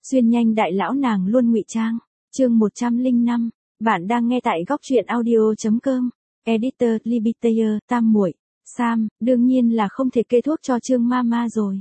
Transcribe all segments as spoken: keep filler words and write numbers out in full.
Xuyên nhanh đại lão nàng luôn ngụy trang. Chương một trăm lẻ năm, bạn đang nghe tại góc truyện audio.com. Editor Libitayer, Tam muội, Sam, đương nhiên là không thể kê thuốc cho Trương Mama rồi.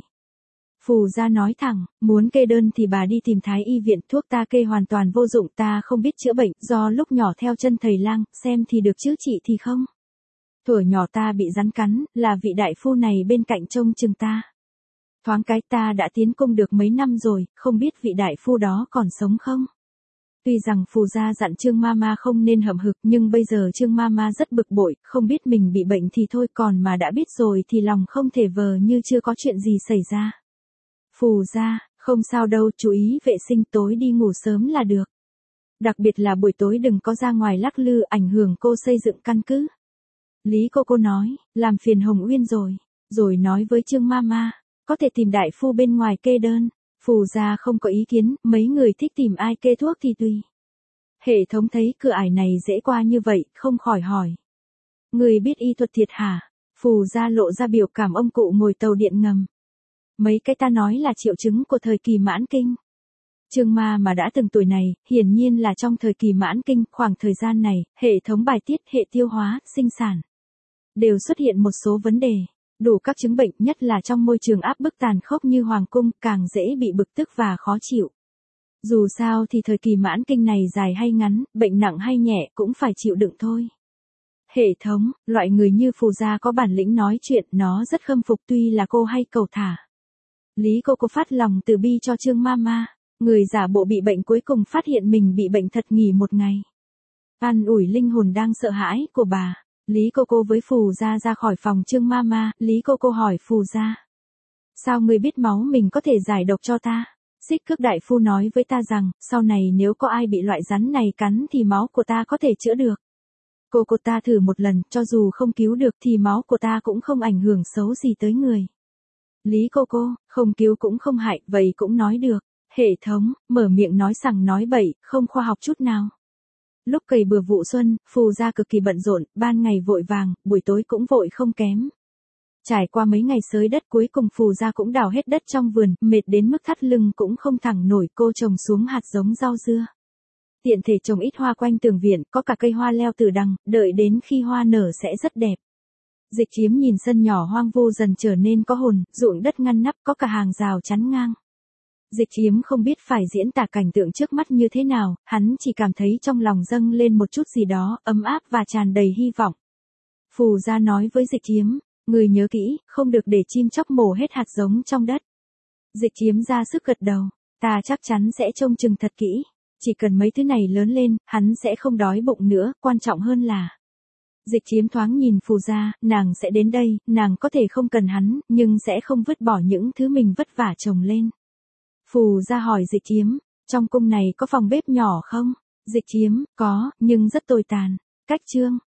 Phù gia nói thẳng, muốn kê đơn thì bà đi tìm thái y viện, thuốc ta kê hoàn toàn vô dụng, ta không biết chữa bệnh, do lúc nhỏ theo chân thầy lang, xem thì được chữa trị thì không. Thuở nhỏ ta bị rắn cắn, là vị đại phu này bên cạnh trông chừng ta. Thoáng cái ta đã tiến cung được mấy năm rồi, không biết vị đại phu đó còn sống không? Tuy rằng phù gia dặn Trương Mama không nên hậm hực, nhưng bây giờ Trương Mama rất bực bội, không biết mình bị bệnh thì thôi, còn mà đã biết rồi thì lòng không thể vờ như chưa có chuyện gì xảy ra. Phù gia, không sao đâu, chú ý vệ sinh, tối đi ngủ sớm là được. Đặc biệt là buổi tối đừng có ra ngoài lắc lư, ảnh hưởng cô xây dựng căn cứ. Lý cô cô nói, làm phiền Hồng Uyên rồi, rồi nói với Trương Mama, có thể tìm đại phu bên ngoài kê đơn. Phù gia không có ý kiến, mấy người thích tìm ai kê thuốc thì tùy. Hệ thống thấy cửa ải này dễ qua như vậy, không khỏi hỏi. Người biết y thuật thiệt hả? Phù gia lộ ra biểu cảm ông cụ ngồi tàu điện ngầm. Mấy cái ta nói là triệu chứng của thời kỳ mãn kinh. Trương Ma mà đã từng tuổi này, hiển nhiên là trong thời kỳ mãn kinh, khoảng thời gian này, hệ thống bài tiết, hệ tiêu hóa, sinh sản đều xuất hiện một số vấn đề. Đủ các chứng bệnh, nhất là trong môi trường áp bức tàn khốc như hoàng cung, càng dễ bị bực tức và khó chịu. Dù sao thì thời kỳ mãn kinh này dài hay ngắn, bệnh nặng hay nhẹ cũng phải chịu đựng thôi. Hệ thống, loại người như phù gia có bản lĩnh nói chuyện, nó rất khâm phục, tuy là cô hay cầu thả. Lý cô cô phát lòng từ bi cho Trương Mama, người giả bộ bị bệnh cuối cùng phát hiện mình bị bệnh thật, nghỉ một ngày. An ủi linh hồn đang sợ hãi của bà. Lý cô cô với phù gia ra khỏi phòng Trương Mama, Lý cô cô hỏi phù gia. Sao ngươi biết máu mình có thể giải độc cho ta? Xích Cước đại phu nói với ta rằng, sau này nếu có ai bị loại rắn này cắn thì máu của ta có thể chữa được. Cô cô ta thử một lần, cho dù không cứu được thì máu của ta cũng không ảnh hưởng xấu gì tới người. Lý cô cô, không cứu cũng không hại, vậy cũng nói được. Hệ thống, mở miệng nói sằng nói bậy, không khoa học chút nào. Lúc cày bừa vụ xuân, phù gia cực kỳ bận rộn, ban ngày vội vàng, buổi tối cũng vội không kém. Trải qua mấy ngày xới đất, cuối cùng phù gia cũng đào hết đất trong vườn, mệt đến mức thắt lưng cũng không thẳng nổi, cô trồng xuống hạt giống rau dưa. Tiện thể trồng ít hoa quanh tường viện, có cả cây hoa leo tử đằng, đợi đến khi hoa nở sẽ rất đẹp. Dịch Chiếm nhìn sân nhỏ hoang vu dần trở nên có hồn, ruộng đất ngăn nắp, có cả hàng rào chắn ngang. Dịch Chiếm không biết phải diễn tả cảnh tượng trước mắt như thế nào, hắn chỉ cảm thấy trong lòng dâng lên một chút gì đó, ấm áp và tràn đầy hy vọng. Phù gia nói với Dịch Chiếm, người nhớ kỹ, không được để chim chóc mổ hết hạt giống trong đất. Dịch Chiếm ra sức gật đầu, ta chắc chắn sẽ trông chừng thật kỹ, chỉ cần mấy thứ này lớn lên, hắn sẽ không đói bụng nữa, quan trọng hơn là. Dịch Chiếm thoáng nhìn phù gia, nàng sẽ đến đây, nàng có thể không cần hắn, nhưng sẽ không vứt bỏ những thứ mình vất vả trồng lên. Phù gia hỏi Dịch Chiếm, trong cung này có phòng bếp nhỏ không? Dịch Chiếm, có, nhưng rất tồi tàn. Cách chương,